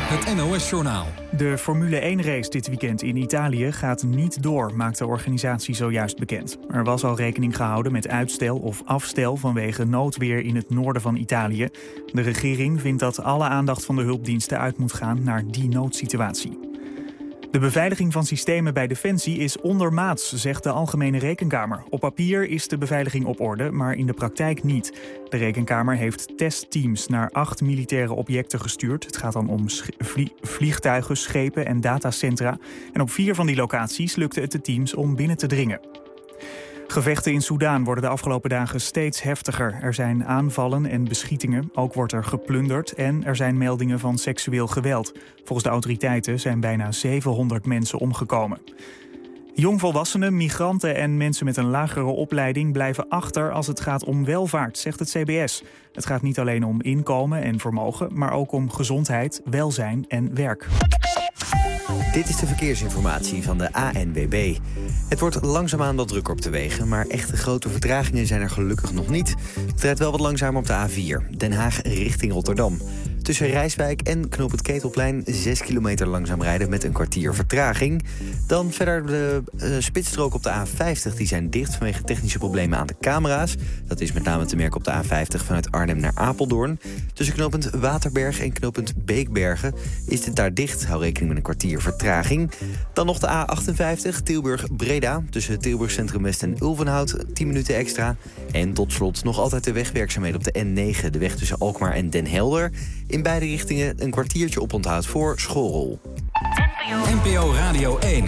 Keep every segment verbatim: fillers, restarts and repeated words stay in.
Het N O S-journaal. De Formule één-race dit weekend in Italië gaat niet door, maakt de organisatie zojuist bekend. Er was al rekening gehouden met uitstel of afstel vanwege noodweer in het noorden van Italië. De regering vindt dat alle aandacht van de hulpdiensten uit moet gaan naar die noodsituatie. De beveiliging van systemen bij Defensie is ondermaats, zegt de Algemene Rekenkamer. Op papier is de beveiliging op orde, maar in de praktijk niet. De Rekenkamer heeft testteams naar acht militaire objecten gestuurd. Het gaat dan om vlie- vliegtuigen, schepen en datacentra. En op vier van die locaties lukte het de teams om binnen te dringen. Gevechten in Soedan worden de afgelopen dagen steeds heftiger. Er zijn aanvallen en beschietingen, ook wordt er geplunderd en er zijn meldingen van seksueel geweld. Volgens de autoriteiten zijn bijna zevenhonderd mensen omgekomen. Jongvolwassenen, migranten en mensen met een lagere opleiding blijven achter als het gaat om welvaart, zegt het C B S. Het gaat niet alleen om inkomen en vermogen, maar ook om gezondheid, welzijn en werk. Dit is de verkeersinformatie van de A N W B. Het wordt langzaamaan wat drukker op de wegen, maar echte grote vertragingen zijn er gelukkig nog niet. Het rijdt wel wat langzamer op de A vier, Den Haag richting Rotterdam. Tussen Rijswijk en Knoop het Ketelplein zes kilometer langzaam rijden met een kwartier vertraging. Dan verder de uh, spitsstrook op de A vijftig, die zijn dicht vanwege technische problemen aan de camera's. Dat is met name te merken op de A vijftig vanuit Arnhem naar Apeldoorn. Tussen knooppunt Waterberg en knooppunt Beekbergen is dit daar dicht. Hou rekening met een kwartier vertraging. Dan nog de A achtenvijftig, Tilburg-Breda. Tussen Tilburg Centrum West en Ulvenhout, tien minuten extra. En tot slot nog altijd de wegwerkzaamheden op de N negen, de weg tussen Alkmaar en Den Helder. In beide richtingen een kwartiertje oponthoud voor schoolrol. N P O Radio één.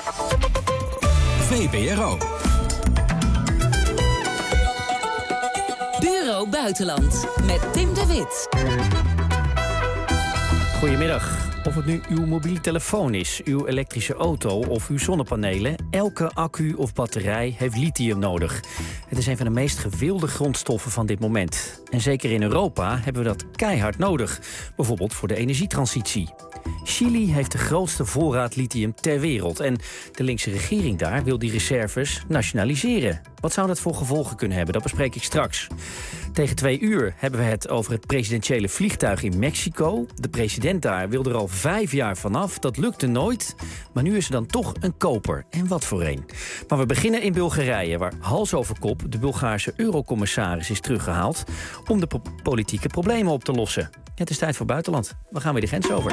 V P R O. Bureau Buitenland met Tim de Wit. Goedemiddag. Of het nu uw mobiele telefoon is, uw elektrische auto of uw zonnepanelen, elke accu of batterij heeft lithium nodig. Het is een van de meest gewilde grondstoffen van dit moment. En zeker in Europa hebben we dat keihard nodig. Bijvoorbeeld voor de energietransitie. Chili heeft de grootste voorraad lithium ter wereld. En de linkse regering daar wil die reserves nationaliseren. Wat zou dat voor gevolgen kunnen hebben? Dat bespreek ik straks. Tegen twee uur hebben we het over het presidentiële vliegtuig in Mexico. De president daar wil er al vijf jaar vanaf. Dat lukte nooit. Maar nu is er dan toch een koper. En wat voor een. Maar we beginnen in Bulgarije, waar hals over kop de Bulgaarse eurocommissaris is teruggehaald om de po- politieke problemen op te lossen. Het is tijd voor buitenland. We gaan weer de grens over.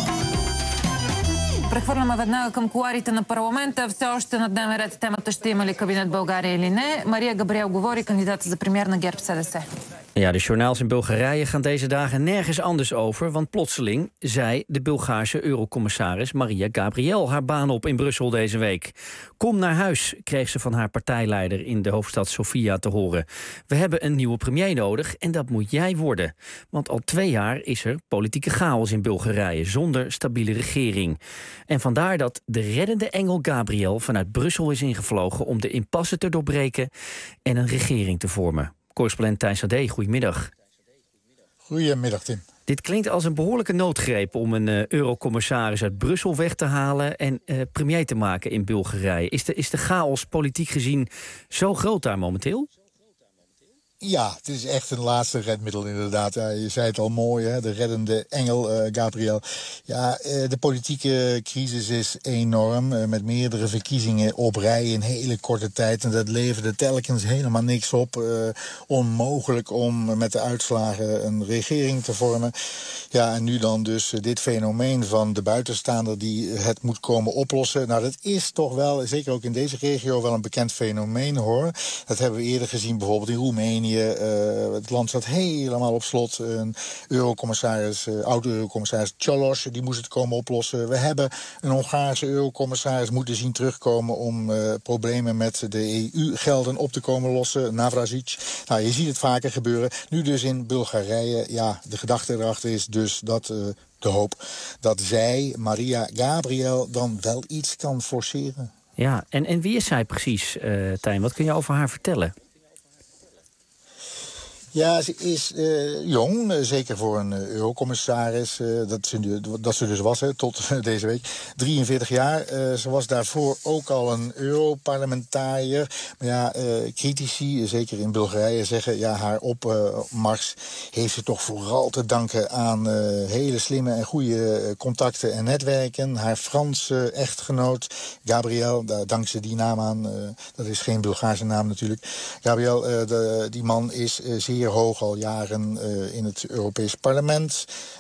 Прехвърляме веднага към кулоарите на парламента. Все още на дневен ред темата ще има ли кабинет България или не. Мария Габриел говори, кандидата за премиер на ГЕРБ-С D S. Ja, de journaals in Bulgarije gaan deze dagen nergens anders over, want plotseling zei de Bulgaarse eurocommissaris Maria Gabriel haar baan op in Brussel deze week. Kom naar huis, kreeg ze van haar partijleider in de hoofdstad Sofia te horen. We hebben een nieuwe premier nodig en dat moet jij worden. Want al twee jaar is er politieke chaos in Bulgarije zonder stabiele regering. En vandaar dat de reddende engel Gabriel vanuit Brussel is ingevlogen om de impasse te doorbreken en een regering te vormen. Correspondent Thijs Sade, goedemiddag. Goedemiddag, Tim. Dit klinkt als een behoorlijke noodgreep om een uh, eurocommissaris uit Brussel weg te halen en uh, premier te maken in Bulgarije. Is de, is de chaos politiek gezien zo groot daar momenteel? Ja, het is echt een laatste redmiddel inderdaad. Ja, je zei het al mooi, hè? De reddende engel, uh, Gabriel. Ja, uh, de politieke crisis is enorm. Uh, met meerdere verkiezingen op rij in hele korte tijd. En dat leverde telkens helemaal niks op. Uh, onmogelijk om met de uitslagen een regering te vormen. Ja, en nu dan dus uh, dit fenomeen van de buitenstaander die het moet komen oplossen. Nou, dat is toch wel, zeker ook in deze regio, wel een bekend fenomeen, hoor. Dat hebben we eerder gezien bijvoorbeeld in Roemenië. Uh, het land zat helemaal op slot. Een eurocommissaris, uh, oud-eurocommissaris Cioloş, die moest het komen oplossen. We hebben een Hongaarse eurocommissaris moeten zien terugkomen om uh, problemen met de E U-gelden op te komen lossen. Navracic. Nou, je ziet het vaker gebeuren. Nu dus in Bulgarije. Ja, de gedachte erachter is dus dat Uh, de hoop dat zij, Maria Gabriel, dan wel iets kan forceren. Ja, en, en wie is zij precies, uh, Tijn? Wat kun je over haar vertellen? Ja, ze is uh, jong, uh, zeker voor een uh, eurocommissaris. Uh, dat, ze, dat ze dus was, hè, tot uh, deze week. drieënveertig jaar. Uh, ze was daarvoor ook al een europarlementariër. Maar ja, uh, critici, zeker in Bulgarije, zeggen... ja, haar opmars uh, heeft ze toch vooral te danken aan uh, hele slimme en goede uh, contacten en netwerken. Haar Franse echtgenoot, Gabriel, daar dankt ze die naam aan. Uh, dat is geen Bulgaarse naam natuurlijk. Gabriel, uh, de, die man is uh, zeer hoog al jaren uh, in het Europees Parlement.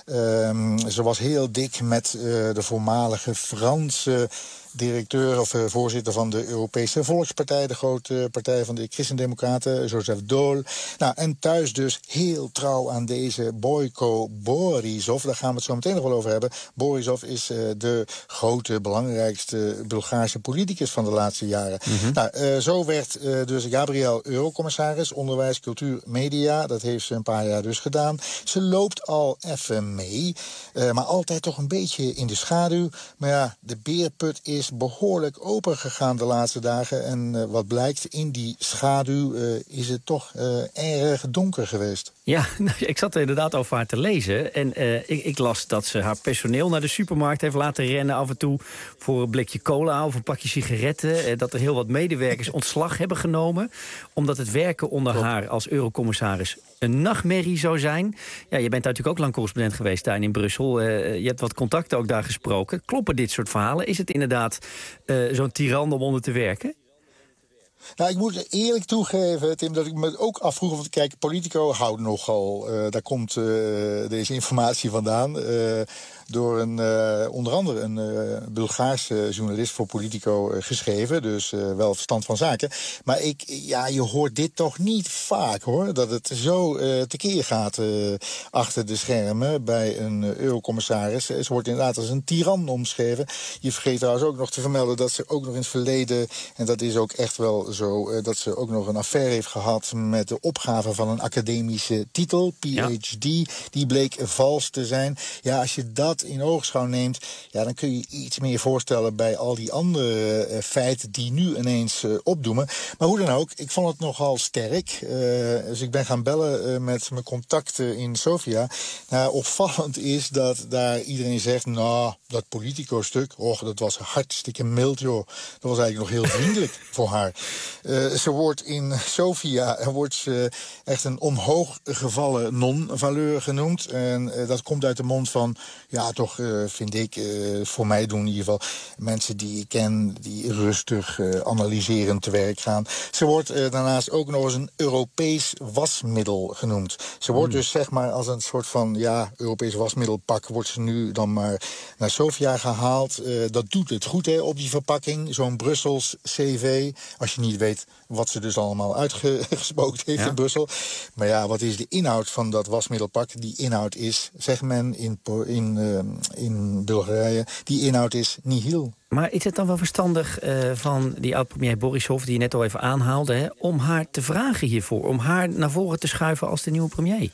Um, ze was heel dik met uh, de voormalige Franse directeur of uh, voorzitter van de Europese Volkspartij, de grote partij van de Christendemocraten, Joseph Daul. Nou, en thuis dus heel trouw aan deze Boyko Borisov. Daar gaan we het zo meteen nog wel over hebben. Borisov is uh, de grote, belangrijkste Bulgaarse politicus van de laatste jaren. Mm-hmm. Nou, uh, zo werd uh, dus Gabriel eurocommissaris, onderwijs, cultuur, media. Dat heeft ze een paar jaar dus gedaan. Ze loopt al even mee, uh, maar altijd toch een beetje in de schaduw. Maar ja, de beerput is behoorlijk open gegaan de laatste dagen. En uh, wat blijkt, in die schaduw uh, is het toch uh, erg donker geweest. Ja, ik zat er inderdaad over haar te lezen. En uh, ik, ik las dat ze haar personeel naar de supermarkt heeft laten rennen af en toe voor een blikje cola of een pakje sigaretten. Uh, dat er heel wat medewerkers ontslag hebben genomen. Omdat het werken onder Klopt. haar als eurocommissaris een nachtmerrie zou zijn. Ja, je bent natuurlijk ook lang correspondent geweest daar in Brussel. Uh, je hebt wat contacten ook daar gesproken. Kloppen dit soort verhalen? Is het inderdaad uh, zo'n tiran om onder te werken? Nou, ik moet eerlijk toegeven, Tim, dat ik me ook afvroeg... want kijk, Politico houdt nogal... Uh, daar komt uh, deze informatie vandaan... Uh, door een, uh, onder andere een uh, Bulgaarse journalist voor Politico uh, geschreven. Dus uh, wel verstand van zaken. Maar ik, ja, je hoort dit toch niet vaak, hoor. Dat het zo uh, tekeer gaat uh, achter de schermen bij een uh, eurocommissaris. Ze wordt inderdaad als een tiran omschreven. Je vergeet trouwens ook nog te vermelden dat ze ook nog in het verleden... en dat is ook echt wel zo, uh, dat ze ook nog een affaire heeft gehad... met de opgave van een academische titel, P H D. Ja. Die bleek vals te zijn. Ja, als je dat in oogschouw neemt, ja, dan kun je iets meer voorstellen bij al die andere uh, feiten die nu ineens uh, opdoemen. Maar hoe dan ook, ik vond het nogal sterk. Uh, dus ik ben gaan bellen uh, met mijn contacten in Sofia. Nou, opvallend is dat daar iedereen zegt, nou, dat Politico-stuk, och, dat was hartstikke mild, joh. Dat was eigenlijk nog heel vriendelijk voor haar. Uh, ze wordt in Sofia wordt ze echt een omhooggevallen non-valeur genoemd. En uh, dat komt uit de mond van, ja, toch uh, vind ik, uh, voor mij doen in ieder geval mensen die ik ken, die rustig uh, analyserend te werk gaan. Ze wordt uh, daarnaast ook nog eens een Europees wasmiddel genoemd. Ze wordt mm. dus zeg maar als een soort van, ja, Europees wasmiddelpak wordt ze nu dan maar naar Sofia gehaald. Uh, dat doet het goed, hè, op die verpakking. Zo'n Brussels C V. Als je niet weet wat ze dus allemaal uitgespookt heeft ja. in Brussel. Maar ja, wat is de inhoud van dat wasmiddelpak? Die inhoud is, zegt men in, in, uh, in Bulgarije, die inhoud is nihil. Maar is het dan wel verstandig uh, van die oud-premier Borisov, die je net al even aanhaalde, hè, om haar te vragen hiervoor? Om haar naar voren te schuiven als de nieuwe premier?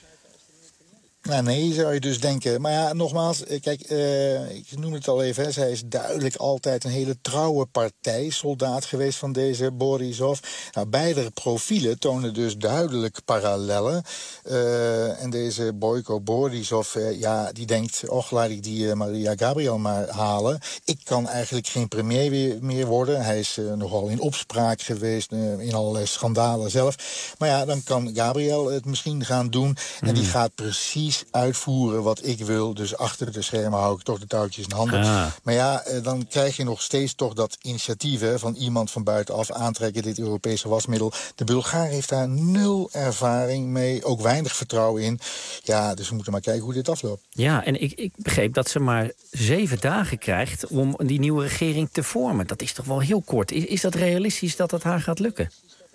Nou, nee, zou je dus denken. Maar ja, nogmaals, kijk, uh, ik noem het al even, hè, zij is duidelijk altijd een hele trouwe partijsoldaat geweest van deze Borisov. Nou, beide profielen tonen dus duidelijk parallellen. Uh, en deze Boyko Borisov, uh, ja, die denkt, och, laat ik die uh, Maria Gabriel maar halen. Ik kan eigenlijk geen premier weer, meer worden. Hij is uh, nogal in opspraak geweest, uh, in allerlei schandalen zelf. Maar ja, dan kan Gabriel het misschien gaan doen. En mm. die gaat precies uitvoeren wat ik wil. Dus achter de schermen hou ik toch de touwtjes in handen. Ah. Maar ja, dan krijg je nog steeds toch dat initiatief hè, van iemand van buitenaf aantrekken, dit Europese wasmiddel. De Bulgaar heeft daar nul ervaring mee, ook weinig vertrouwen in. Ja, dus we moeten maar kijken hoe dit afloopt. Ja, en ik, ik begreep dat ze maar zeven dagen krijgt om die nieuwe regering te vormen. Dat is toch wel heel kort. Is, is dat realistisch dat het haar gaat lukken?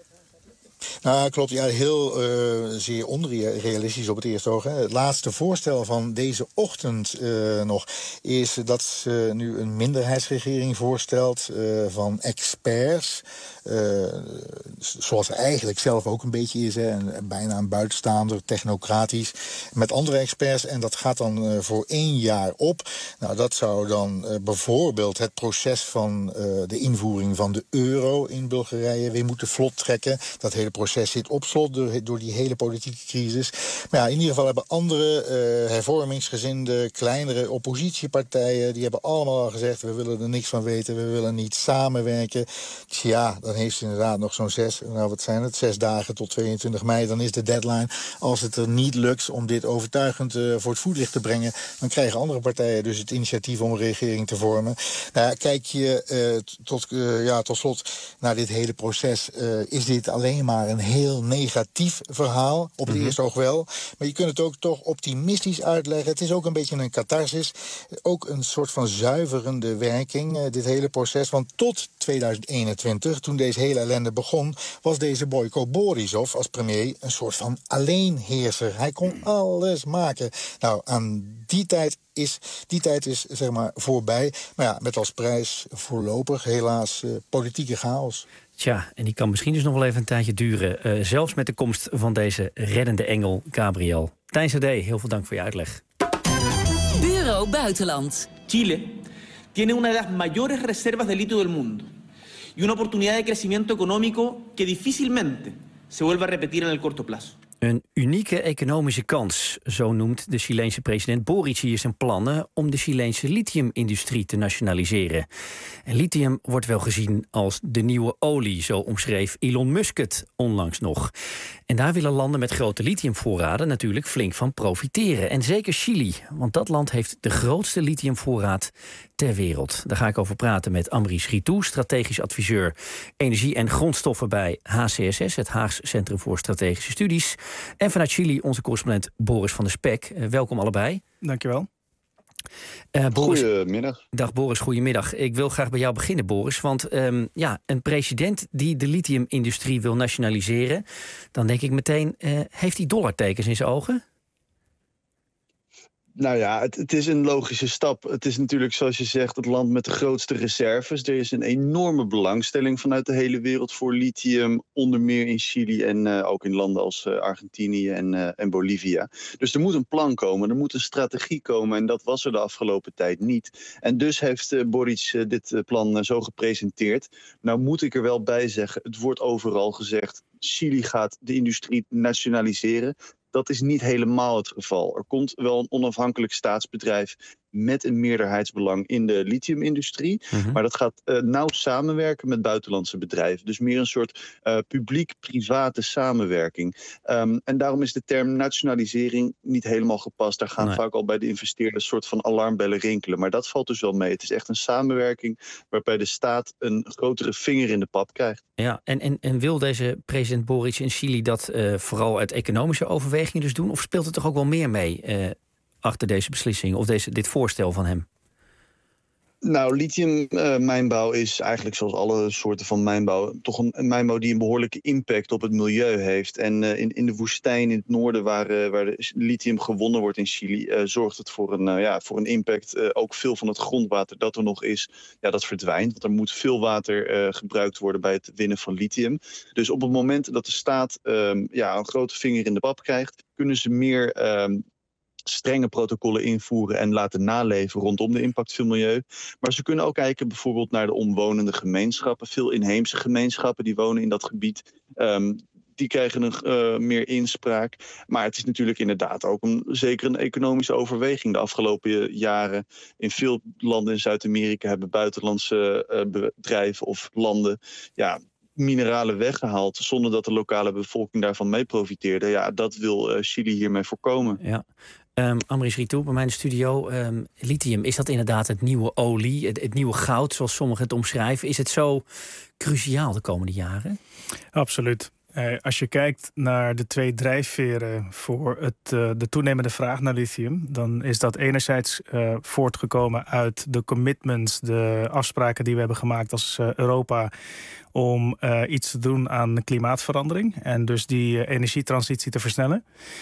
Nou, klopt. Ja, heel uh, zeer onrealistisch op het eerste oog. Hè. Het laatste voorstel van deze ochtend uh, nog is dat ze nu een minderheidsregering voorstelt uh, van experts. Uh, zoals ze eigenlijk zelf ook een beetje is. Hè, en bijna een buitenstaander, technocratisch. Met andere experts. En dat gaat dan uh, voor één jaar op. Nou, dat zou dan uh, bijvoorbeeld het proces van uh, de invoering van de euro in Bulgarije weer moeten vlot trekken. Dat hele proces proces zit op slot door, door die hele politieke crisis. Maar ja, in ieder geval hebben andere uh, hervormingsgezinde, kleinere oppositiepartijen, die hebben allemaal al gezegd, we willen er niks van weten, we willen niet samenwerken. Dus ja, dan heeft ze inderdaad nog zo'n zes, nou wat zijn het, zes dagen tot tweeëntwintig mei, dan is de deadline. Als het er niet lukt om dit overtuigend uh, voor het voetlicht te brengen, dan krijgen andere partijen dus het initiatief om een regering te vormen. Nou ja, kijk je uh, tot, uh, ja, tot slot naar dit hele proces, uh, is dit alleen maar een heel negatief verhaal. Op het mm-hmm. eerste oog wel. Maar je kunt het ook toch optimistisch uitleggen. Het is ook een beetje een catharsis. Ook een soort van zuiverende werking, uh, dit hele proces. Want tot tweeduizend eenentwintig, toen deze hele ellende begon, was deze Boyko Borisov als premier een soort van alleenheerser. Hij kon alles maken. Nou, aan die tijd is, die tijd is zeg maar voorbij. Maar ja, met als prijs voorlopig helaas uh, politieke chaos. Tja, en die kan misschien dus nog wel even een tijdje duren. Uh, zelfs met de komst van deze reddende engel Gabriel. Tijn Sade, heel veel dank voor je uitleg. Bureau Buitenland. Chile tiene una de las mayores reservas de litio del mundo y una oportunidad de crecimiento económico que difícilmente se vuelva a repetir en el corto plazo. Een unieke economische kans, zo noemt de Chileense president Boric hier zijn plannen om de Chileense lithiumindustrie te nationaliseren. En lithium wordt wel gezien als de nieuwe olie, zo omschreef Elon Musk het onlangs nog. En daar willen landen met grote lithiumvoorraden natuurlijk flink van profiteren. En zeker Chili, want dat land heeft de grootste lithiumvoorraad ter wereld. Daar ga ik over praten met Ambrice Ritou, strategisch adviseur energie en grondstoffen bij H C S S, het Haags Centrum voor Strategische Studies. En vanuit Chili onze correspondent Boris van der Spek. Uh, welkom allebei. Dankjewel. Uh, Boris, goedemiddag. Dag Boris, goedemiddag. Ik wil graag bij jou beginnen, Boris. Want um, ja, een president die de lithiumindustrie wil nationaliseren, dan denk ik meteen, uh, heeft hij dollartekens in zijn ogen? Nou ja, het, het is een logische stap. Het is natuurlijk, zoals je zegt, het land met de grootste reserves. Er is een enorme belangstelling vanuit de hele wereld voor lithium. Onder meer in Chili en uh, ook in landen als uh, Argentinië en, uh, en Bolivia. Dus er moet een plan komen, er moet een strategie komen. En dat was er de afgelopen tijd niet. En dus heeft uh, Boric uh, dit uh, plan uh, zo gepresenteerd. Nou moet ik er wel bij zeggen, het wordt overal gezegd, Chili gaat de industrie nationaliseren. Dat is niet helemaal het geval. Er komt wel een onafhankelijk staatsbedrijf met een meerderheidsbelang in de lithiumindustrie. Mm-hmm. Maar dat gaat uh, nauw samenwerken met buitenlandse bedrijven. Dus meer een soort uh, publiek-private samenwerking. Um, en daarom is de term nationalisering niet helemaal gepast. Daar gaan nee. vaak al bij de investeerders een soort van alarmbellen rinkelen. Maar dat valt dus wel mee. Het is echt een samenwerking waarbij de staat een grotere vinger in de pap krijgt. Ja, en, en, en wil deze president Boric in Chili dat uh, vooral uit economische overwegingen dus doen? Of speelt er toch ook wel meer mee uh, achter deze beslissing of deze, dit voorstel van hem? Nou, lithiummijnbouw uh, is eigenlijk zoals alle soorten van mijnbouw toch een, een mijnbouw die een behoorlijke impact op het milieu heeft. En uh, in, in de woestijn in het noorden waar, uh, waar de lithium gewonnen wordt in Chili, uh, zorgt het voor een, uh, ja, voor een impact. Uh, ook veel van het grondwater dat er nog is, ja, dat verdwijnt. Want er moet veel water uh, gebruikt worden bij het winnen van lithium. Dus op het moment dat de staat uh, ja, een grote vinger in de pap krijgt, kunnen ze meer Uh, strenge protocollen invoeren en laten naleven rondom de impact van het milieu. Maar ze kunnen ook kijken bijvoorbeeld naar de omwonende gemeenschappen. Veel inheemse gemeenschappen die wonen in dat gebied. Um, die krijgen een uh, meer inspraak. Maar het is natuurlijk inderdaad ook een, zeker een economische overweging. De afgelopen jaren in veel landen in Zuid-Amerika hebben buitenlandse uh, bedrijven of landen ja, mineralen weggehaald zonder dat de lokale bevolking daarvan mee profiteerde. Ja, dat wil uh, Chili hiermee voorkomen. Ja. Um, Ambrice Ritou, bij mij in de studio. Um, lithium, is dat inderdaad het nieuwe olie, het, het nieuwe goud, zoals sommigen het omschrijven? Is het zo cruciaal de komende jaren? Absoluut. Uh, als je kijkt naar de twee drijfveren voor het, uh, de toenemende vraag naar lithium, dan is dat enerzijds uh, voortgekomen uit de commitments, de afspraken die we hebben gemaakt als uh, Europa om uh, iets te doen aan klimaatverandering en dus die uh, energietransitie te versnellen.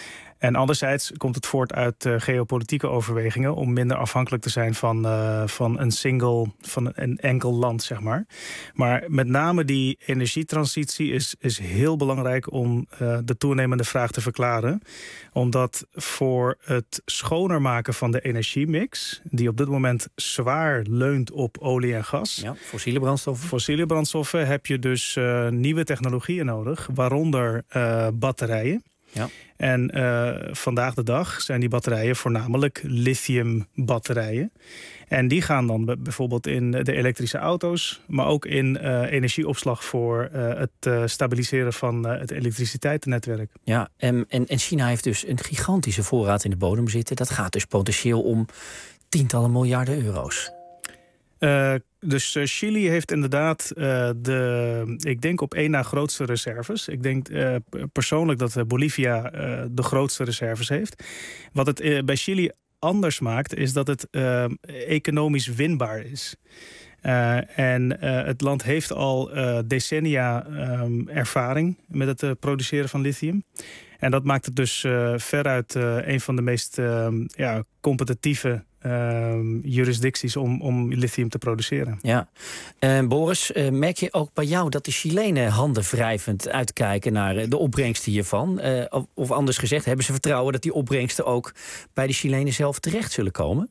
En anderzijds komt het voort uit uh, geopolitieke overwegingen om minder afhankelijk te zijn van, uh, van een single, van een enkel land, zeg maar. Maar met name die energietransitie is, is heel belangrijk om uh, de toenemende vraag te verklaren. Omdat voor het schoner maken van de energiemix, die op dit moment zwaar leunt op olie en gas. Ja, fossiele brandstoffen. Fossiele brandstoffen heb je dus uh, nieuwe technologieën nodig, waaronder uh, batterijen. Ja. En uh, vandaag de dag zijn die batterijen voornamelijk lithiumbatterijen. En die gaan dan b- bijvoorbeeld in de elektrische auto's, maar ook in uh, energieopslag voor uh, het uh, stabiliseren van uh, het elektriciteitsnetwerk. Ja, en, en, en China heeft dus een gigantische voorraad in de bodem zitten. Dat gaat dus potentieel om tientallen miljarden euro's. Uh, dus uh, Chili heeft inderdaad uh, de, ik denk op één na grootste reserves. Ik denk uh, persoonlijk dat uh, Bolivia uh, de grootste reserves heeft. Wat het uh, bij Chili anders maakt, is dat het uh, economisch winbaar is. Uh, en uh, het land heeft al uh, decennia um, ervaring met het uh, produceren van lithium. En dat maakt het dus uh, veruit uh, een van de meest uh, ja, competitieve uh, jurisdicties om, om lithium te produceren. Ja. Uh, Boris, uh, merk je ook bij jou dat de Chilenen handen wrijvend uitkijken naar de opbrengsten hiervan? Uh, of, of anders gezegd, hebben ze vertrouwen dat die opbrengsten ook bij de Chilenen zelf terecht zullen komen?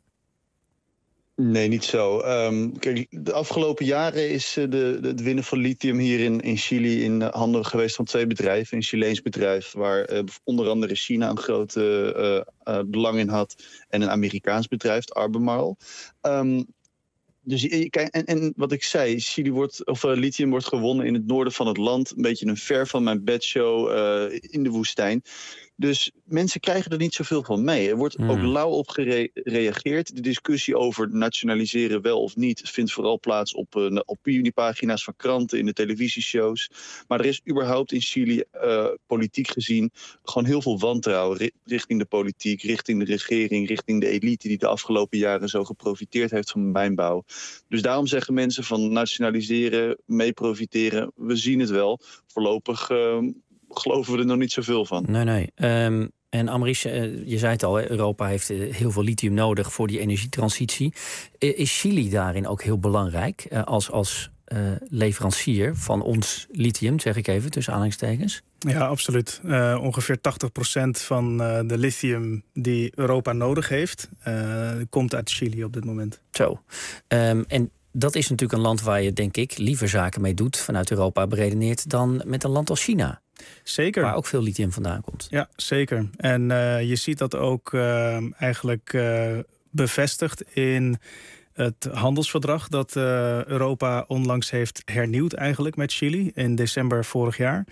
Nee, niet zo. Um, kijk, de afgelopen jaren is uh, de, de, het winnen van lithium hier in, in Chili in handen geweest van twee bedrijven. Een Chileens bedrijf waar uh, onder andere China een groot uh, uh, belang in had. En een Amerikaans bedrijf, Albemarle. Um, Dus kijk, en, en wat ik zei, Chili wordt, of uh, lithium wordt gewonnen in het noorden van het land. Een beetje een ver van mijn bedshow uh, in de woestijn. Dus mensen krijgen er niet zoveel van mee. Er wordt hmm. ook lauw op gereageerd. De discussie over nationaliseren wel of niet vindt vooral plaats op uh, opiniepagina's van kranten, in de televisieshows. Maar er is überhaupt in Chili uh, politiek gezien gewoon heel veel wantrouwen ri- richting de politiek, richting de regering, richting de elite die de afgelopen jaren zo geprofiteerd heeft van mijnbouw. Dus daarom zeggen mensen van nationaliseren, mee profiteren, we zien het wel. Voorlopig uh, geloven we er nog niet zoveel van. Nee, nee. Um, en Amrish, uh, je zei het al, hè, Europa heeft uh, heel veel lithium nodig voor die energietransitie. Uh, is Chili daarin ook heel belangrijk uh, als, als uh, leverancier van ons lithium, zeg ik even, tussen aanhalingstekens? Ja, absoluut. Uh, ongeveer tachtig procent van uh, de lithium die Europa nodig heeft, uh, komt uit Chili op dit moment. Zo. Um, en dat is natuurlijk een land waar je, denk ik, liever zaken mee doet vanuit Europa beredeneerd dan met een land als China. Zeker. Waar ook veel lithium vandaan komt. Ja, zeker. En uh, je ziet dat ook uh, eigenlijk uh, bevestigd in het handelsverdrag dat uh, Europa onlangs heeft hernieuwd eigenlijk met Chili in december vorig jaar.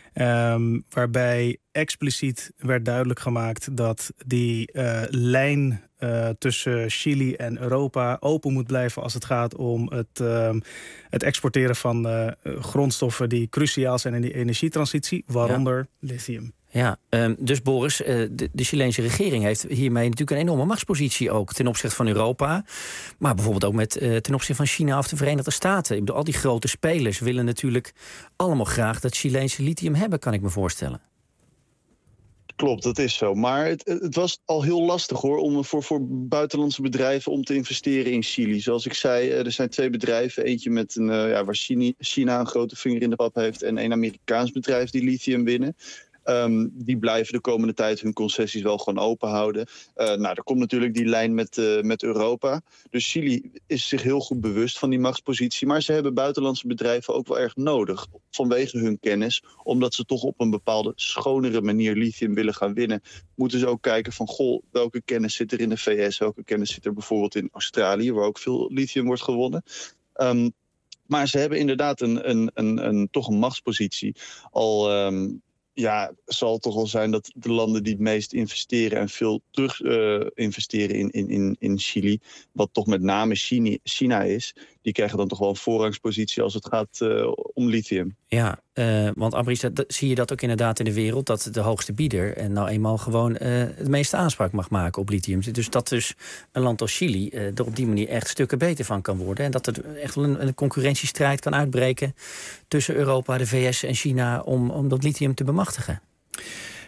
Um, waarbij expliciet werd duidelijk gemaakt dat die uh, lijn uh, tussen Chili en Europa open moet blijven als het gaat om het, uh, het exporteren van uh, grondstoffen die cruciaal zijn in die energietransitie, waaronder ja. lithium. Ja, um, dus Boris, uh, de, de Chileense regering heeft hiermee natuurlijk een enorme machtspositie ook ten opzichte van Europa. Maar bijvoorbeeld ook met, uh, ten opzichte van China of de Verenigde Staten. Ik bedoel, al die grote spelers willen natuurlijk allemaal graag dat Chileense lithium hebben, kan ik me voorstellen. Klopt, dat is zo. Maar het, het was al heel lastig hoor, om voor, voor buitenlandse bedrijven om te investeren in Chili. Zoals ik zei, er zijn twee bedrijven. Eentje met een, uh, ja, waar China, China een grote vinger in de pap heeft en een Amerikaans bedrijf die lithium winnen. Um, die blijven de komende tijd hun concessies wel gewoon open houden. Uh, nou, er komt natuurlijk die lijn met, uh, met Europa. Dus Chili is zich heel goed bewust van die machtspositie. Maar ze hebben buitenlandse bedrijven ook wel erg nodig vanwege hun kennis. Omdat ze toch op een bepaalde schonere manier lithium willen gaan winnen. Moeten ze ook kijken van, goh, welke kennis zit er in de V S? Welke kennis zit er bijvoorbeeld in Australië, waar ook veel lithium wordt gewonnen? Um, maar ze hebben inderdaad een, een, een, een, toch een machtspositie. Al... Um, Ja, het zal toch wel zijn dat de landen die het meest investeren en veel terug uh, investeren in, in, in, in Chili, wat toch met name China, China is, die krijgen dan toch wel een voorrangspositie als het gaat uh, om lithium. Ja, uh, want Ambrice, dat, dat, zie je dat ook inderdaad in de wereld, dat de hoogste bieder en nou eenmaal gewoon uh, het meeste aanspraak mag maken op lithium. Dus dat dus een land als Chili uh, er op die manier echt stukken beter van kan worden. En dat er echt wel een, een concurrentiestrijd kan uitbreken tussen Europa, de V S en China om, om dat lithium te bemachtigen. Ja,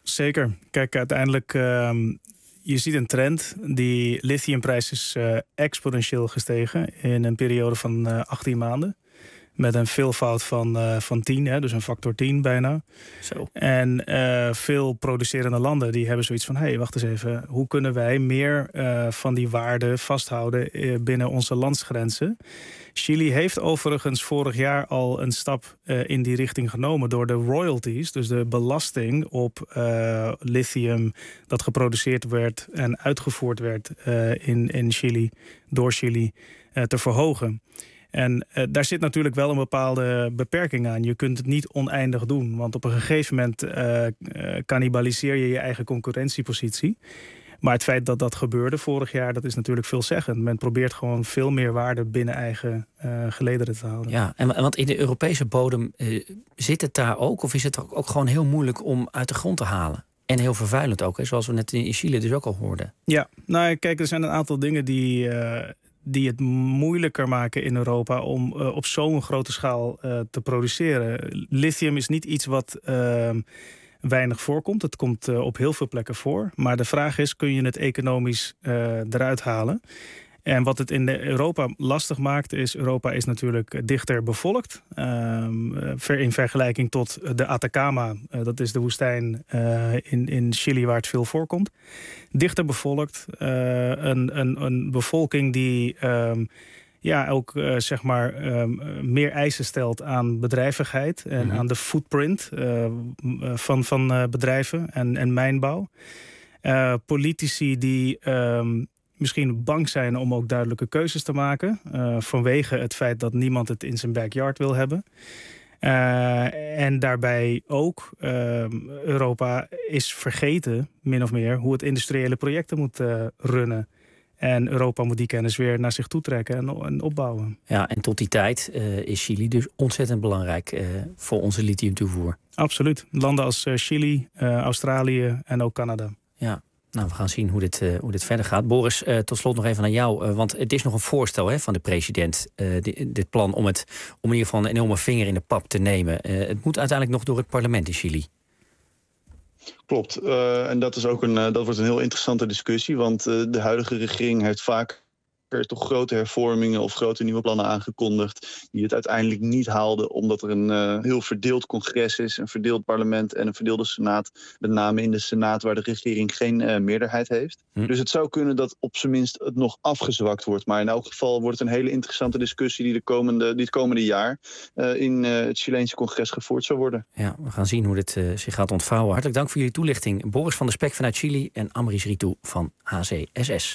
Zeker. Kijk, uiteindelijk... Uh, je ziet een trend. Die lithiumprijs is uh, exponentieel gestegen in een periode van uh, achttien maanden. Met een veelvoud van, uh, van tien, hè, dus een factor tien bijna. Zo. En uh, veel producerende landen die hebben zoiets van... hé, hey, wacht eens even, hoe kunnen wij meer uh, van die waarden vasthouden uh, binnen onze landsgrenzen? Chili heeft overigens vorig jaar al een stap uh, in die richting genomen... door de royalties, dus de belasting op uh, lithium... dat geproduceerd werd en uitgevoerd werd uh, in, in Chili, door Chili, uh, te verhogen. En uh, daar zit natuurlijk wel een bepaalde beperking aan. Je kunt het niet oneindig doen. Want op een gegeven moment uh, uh, cannibaliseer je je eigen concurrentiepositie. Maar het feit dat dat gebeurde vorig jaar, dat is natuurlijk veelzeggend. Men probeert gewoon veel meer waarde binnen eigen uh, gelederen te houden. Ja, en want in de Europese bodem uh, zit het daar ook? Of is het ook, ook gewoon heel moeilijk om uit de grond te halen? En heel vervuilend ook, hè? Zoals we net in Chile dus ook al hoorden. Ja, nou kijk, er zijn een aantal dingen die... Uh, die het moeilijker maken in Europa om uh, op zo'n grote schaal uh, te produceren. Lithium is niet iets wat uh, weinig voorkomt. Het komt uh, op heel veel plekken voor. Maar de vraag is, kun je het economisch uh, eruit halen? En wat het in Europa lastig maakt, is... Europa is natuurlijk dichter bevolkt. Um, in vergelijking tot de Atacama. Uh, dat is de woestijn uh, in, in Chili waar het veel voorkomt. Dichter bevolkt. Uh, een, een, een bevolking die... Um, Ja, ook uh, zeg maar um, meer eisen stelt aan bedrijvigheid en mm-hmm. aan de footprint uh, van, van uh, bedrijven en, en mijnbouw. Uh, politici die um, misschien bang zijn om ook duidelijke keuzes te maken, uh, vanwege het feit dat niemand het in zijn backyard wil hebben. Uh, en daarbij ook, uh, Europa is vergeten, min of meer, hoe het industriële projecten moet uh, runnen. En Europa moet die kennis weer naar zich toe trekken en, en opbouwen. Ja, en tot die tijd uh, is Chili dus ontzettend belangrijk uh, voor onze lithiumtoevoer. Absoluut. Landen als uh, Chili, uh, Australië en ook Canada. Ja, nou, we gaan zien hoe dit, uh, hoe dit verder gaat. Boris, uh, tot slot nog even naar jou. Uh, want het is nog een voorstel hè, van de president. Uh, dit, dit plan om, het, om in ieder geval een enorme vinger in de pap te nemen. Uh, het moet uiteindelijk nog door het parlement in Chili. Klopt. Uh, en dat is ook een, uh, dat wordt een heel interessante discussie. Want uh, de huidige regering heeft vaak toch grote hervormingen of grote nieuwe plannen aangekondigd die het uiteindelijk niet haalden omdat er een uh, heel verdeeld congres is, een verdeeld parlement en een verdeelde senaat. Met name in de senaat waar de regering geen uh, meerderheid heeft. Hm. Dus het zou kunnen dat op zijn minst het nog afgezwakt wordt. Maar in elk geval wordt het een hele interessante discussie die, de komende, die het komende jaar uh, in uh, het Chileense congres gevoerd zou worden. Ja, we gaan zien hoe dit uh, zich gaat ontvouwen. Hartelijk dank voor jullie toelichting. Boris van der Spek vanuit Chili en Amrish Ritu van H C S S.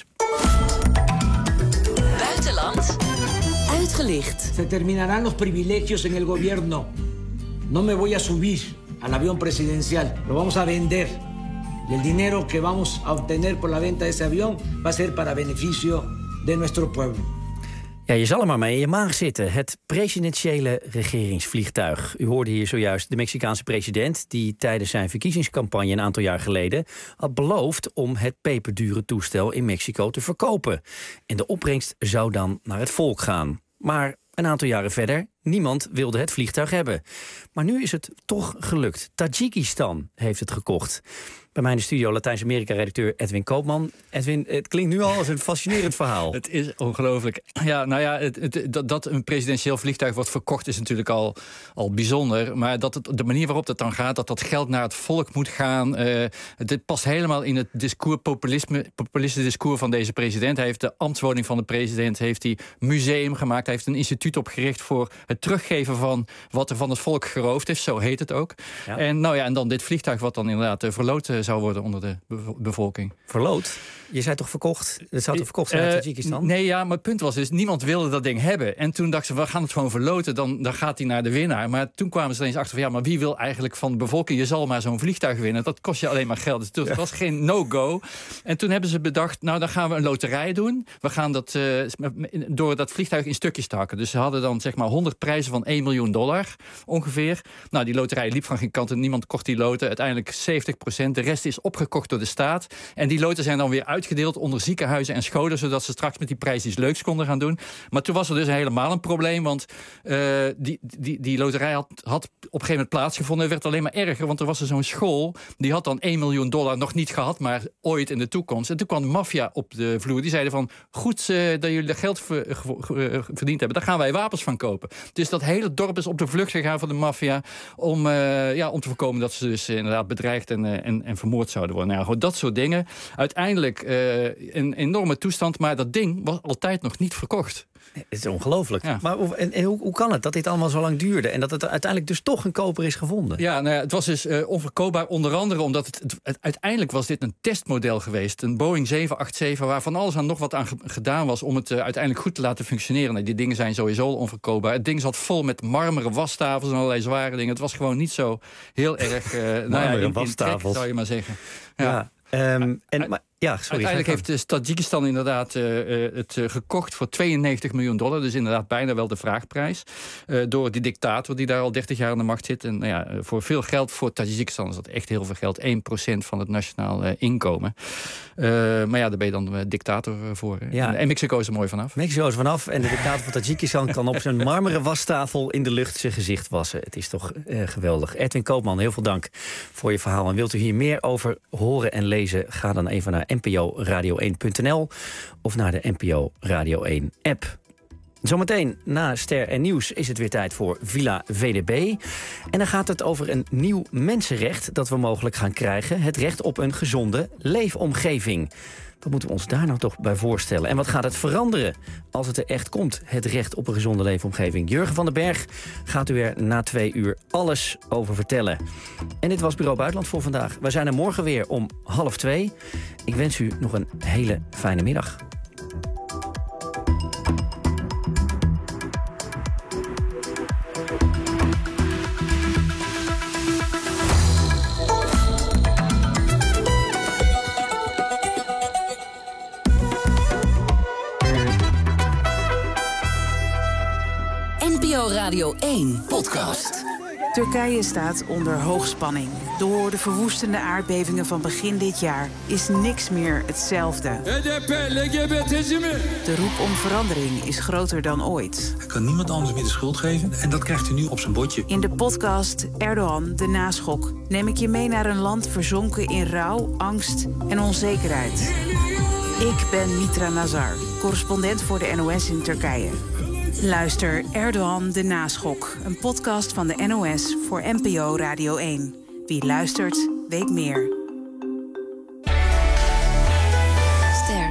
Buitenland uitgelicht. Se terminarán los privilegios en el gobierno. No me voy a subir al avión presidencial. Lo vamos a vender. Y el dinero que vamos a obtener por la venta de ese avión va a ser para beneficio de nuestro pueblo. Ja, je zal er maar mee in je maag zitten. Het presidentiële regeringsvliegtuig. U hoorde hier zojuist de Mexicaanse president die tijdens zijn verkiezingscampagne een aantal jaar geleden had beloofd om het peperdure toestel in Mexico te verkopen. En de opbrengst zou dan naar het volk gaan. Maar een aantal jaren verder, niemand wilde het vliegtuig hebben. Maar nu is het toch gelukt. Tajikistan heeft het gekocht. Bij mij in de studio Latijns-Amerika-redacteur Edwin Koopman. Edwin, het klinkt nu al als een fascinerend verhaal. Het is ongelooflijk. Ja, nou ja, het, het, dat, dat een presidentieel vliegtuig wordt verkocht is natuurlijk al, al bijzonder. Maar dat het, de manier waarop dat dan gaat, dat dat geld naar het volk moet gaan. Uh, dit past helemaal in het discours, populisme, populistische discours van deze president. Hij heeft de ambtswoning van de president, heeft hij museum gemaakt. Hij heeft een instituut opgericht voor het teruggeven van wat er van het volk geroofd is. Zo heet het ook. Ja. En, nou ja, en dan dit vliegtuig wat dan inderdaad uh, verloot uh, zou worden onder de bevo- bevolking. Verloot? Je zei toch verkocht? Het zou toch verkocht zijn uit uh, Tajikistan? Nee, ja, maar het punt was dus, niemand wilde dat ding hebben. En toen dachten ze, we gaan het gewoon verloten, dan, dan gaat hij naar de winnaar. Maar toen kwamen ze ineens achter van, ja, maar wie wil eigenlijk van de bevolking? Je zal maar zo'n vliegtuig winnen. Dat kost je alleen maar geld. Dus het ja. was geen no-go. En toen hebben ze bedacht, nou, dan gaan we een loterij doen. We gaan dat uh, door dat vliegtuig in stukjes takken. Dus ze hadden dan zeg maar honderd standaardprijzen van één miljoen dollar ongeveer. Nou, die loterij liep van geen kant en niemand kocht die loten. Uiteindelijk zeventig procent. De rest is opgekocht door de staat. En die loten zijn dan weer uitgedeeld onder ziekenhuizen en scholen, zodat ze straks met die prijs iets leuks konden gaan doen. Maar toen was er dus helemaal een probleem, want uh, die, die, die loterij had, had op een gegeven moment plaatsgevonden. Het werd alleen maar erger, want er was er zo'n school, die had dan één miljoen dollar nog niet gehad, maar ooit in de toekomst. En toen kwam de maffia op de vloer. Die zeiden van, goed uh, dat jullie dat geld ver, uh, verdiend hebben, daar gaan wij wapens van kopen. Dus dat hele dorp is op de vlucht gegaan van de maffia om, uh, ja, om te voorkomen dat ze dus uh, inderdaad bedreigd en, uh, en, en vermoord zouden worden. Nou, gewoon dat soort dingen. Uiteindelijk uh, een enorme toestand, maar dat ding was altijd nog niet verkocht. Het is ongelooflijk. Ja. Maar en, en hoe, hoe kan het dat dit allemaal zo lang duurde en dat het uiteindelijk dus toch een koper is gevonden? Ja, nou ja, het was dus uh, onverkoopbaar, onder andere omdat het, het, het uiteindelijk was dit een testmodel geweest, een Boeing zeven acht zeven, waar van alles aan nog wat aan ge, gedaan was om het uh, uiteindelijk goed te laten functioneren. Nou, die dingen zijn sowieso onverkoopbaar. Het ding zat vol met marmeren wastafels en allerlei zware dingen. Het was gewoon niet zo heel erg uh, nou ja, in, in trek, zou je maar zeggen. Ja. ja um, en, maar, Ja, sorry, uiteindelijk heeft dus Tajikistan inderdaad uh, het uh, gekocht voor tweeënnegentig miljoen dollar. Dus inderdaad bijna wel de vraagprijs. Uh, door die dictator die daar al dertig jaar aan de macht zit. En nou ja, voor veel geld, voor Tajikistan is dat echt heel veel geld. één procent van het nationaal uh, inkomen. Uh, maar ja, daar ben je dan uh, dictator voor. Ja. En Mexico is er mooi vanaf. Mexico is er vanaf. En de dictator van Tajikistan kan op zijn marmeren wastafel in de lucht zijn gezicht wassen. Het is toch uh, geweldig. Edwin Koopman, heel veel dank voor je verhaal. En wilt u hier meer over horen en lezen? Ga dan even naar N P O radio één punt n l of naar de N P O Radio één app. Zometeen na Ster en Nieuws is het weer tijd voor Villa V D B. En dan gaat het over een nieuw mensenrecht dat we mogelijk gaan krijgen. Het recht op een gezonde leefomgeving. Wat moeten we ons daar nou toch bij voorstellen? En wat gaat het veranderen als het er echt komt, het recht op een gezonde leefomgeving? Jurgen van den Berg gaat u er na twee uur alles over vertellen. En dit was Bureau Buitenland voor vandaag. We zijn er morgen weer om half twee. Ik wens u nog een hele fijne middag. N P O Radio één podcast. Turkije staat onder hoogspanning. Door de verwoestende aardbevingen van begin dit jaar is niks meer hetzelfde. H D P, L G B T'ci mi? De roep om verandering is groter dan ooit. Hij kan niemand anders meer de schuld geven en dat krijgt hij nu op zijn bordje. In de podcast Erdogan, de naschok, neem ik je mee naar een land verzonken in rouw, angst en onzekerheid. Ik ben Mitra Nazar, correspondent voor de N O S in Turkije. Luister Erdogan, de naschok, een podcast van de N O S voor N P O Radio één. Wie luistert, weet meer. Ster.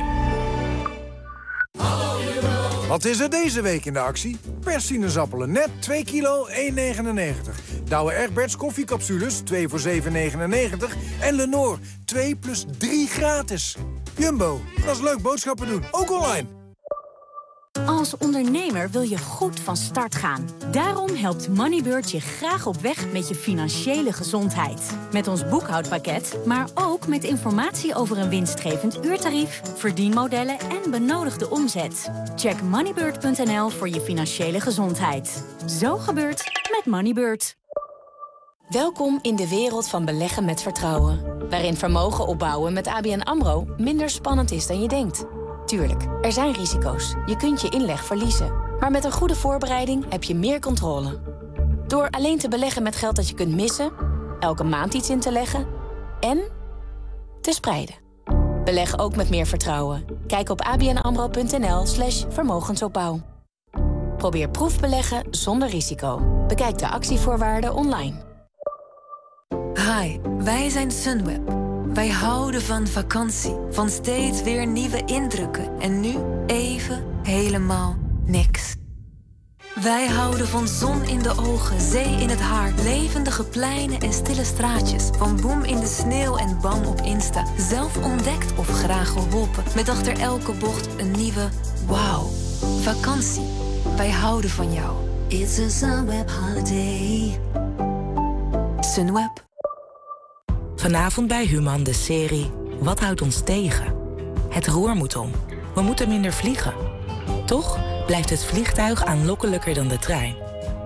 Wat is er deze week in de actie? Persinezappelen net twee kilo, één negenennegentig. Douwe Egberts koffiecapsules, twee voor zeven negenennegentig. En Lenore, twee plus drie gratis. Jumbo, dat is leuk boodschappen doen, ook online. Als ondernemer wil je goed van start gaan. Daarom helpt Moneybird je graag op weg met je financiële gezondheid. Met ons boekhoudpakket, maar ook met informatie over een winstgevend uurtarief, verdienmodellen en benodigde omzet. Check moneybird punt n l voor je financiële gezondheid. Zo gebeurt met Moneybird. Welkom in de wereld van beleggen met vertrouwen. Waarin vermogen opbouwen met A B N AMRO minder spannend is dan je denkt. Tuurlijk, er zijn risico's. Je kunt je inleg verliezen. Maar met een goede voorbereiding heb je meer controle. Door alleen te beleggen met geld dat je kunt missen, elke maand iets in te leggen en te spreiden. Beleg ook met meer vertrouwen. Kijk op abnamro punt n l slash vermogensopbouw. Probeer proefbeleggen zonder risico. Bekijk de actievoorwaarden online. Hi, wij zijn Sunweb. Wij houden van vakantie, van steeds weer nieuwe indrukken. En nu even helemaal niks. Wij houden van zon in de ogen, zee in het haar, levendige pleinen en stille straatjes. Van boem in de sneeuw en bam op Insta. Zelf ontdekt of graag geholpen. Met achter elke bocht een nieuwe wauw. Vakantie, wij houden van jou. It's a Sunweb holiday. Sunweb. Vanavond bij Human de serie Wat houdt ons tegen? Het roer moet om. We moeten minder vliegen. Toch blijft het vliegtuig aanlokkelijker dan de trein.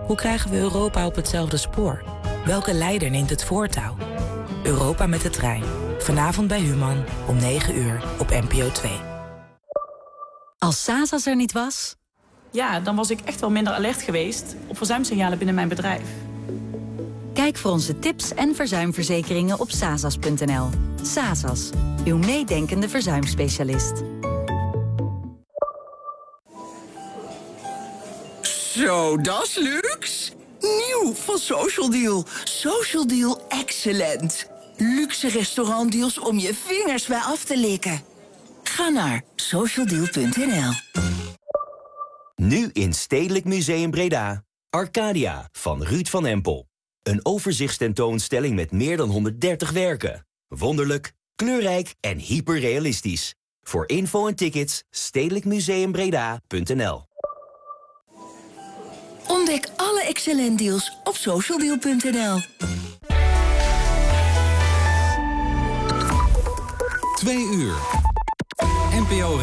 Hoe krijgen we Europa op hetzelfde spoor? Welke leider neemt het voortouw? Europa met de trein. Vanavond bij Human om negen uur op N P O twee. Als Sasas er niet was? Ja, dan was ik echt wel minder alert geweest op verzuimsignalen binnen mijn bedrijf. Kijk voor onze tips en verzuimverzekeringen op sasas punt n l. Sasas, uw meedenkende verzuimspecialist. Zo, dat is luxe. Nieuw van Social Deal. Social Deal Excellent. Luxe restaurantdeals om je vingers bij af te likken. Ga naar social deal punt n l. Nu in Stedelijk Museum Breda. Arcadia van Ruud van Empel. Een overzichtstentoonstelling met meer dan honderddertig werken. Wonderlijk, kleurrijk en hyperrealistisch. Voor info en tickets stedelijk museum breda punt n l. Ontdek alle excellent deals op social deal punt n l. Twee uur. N P O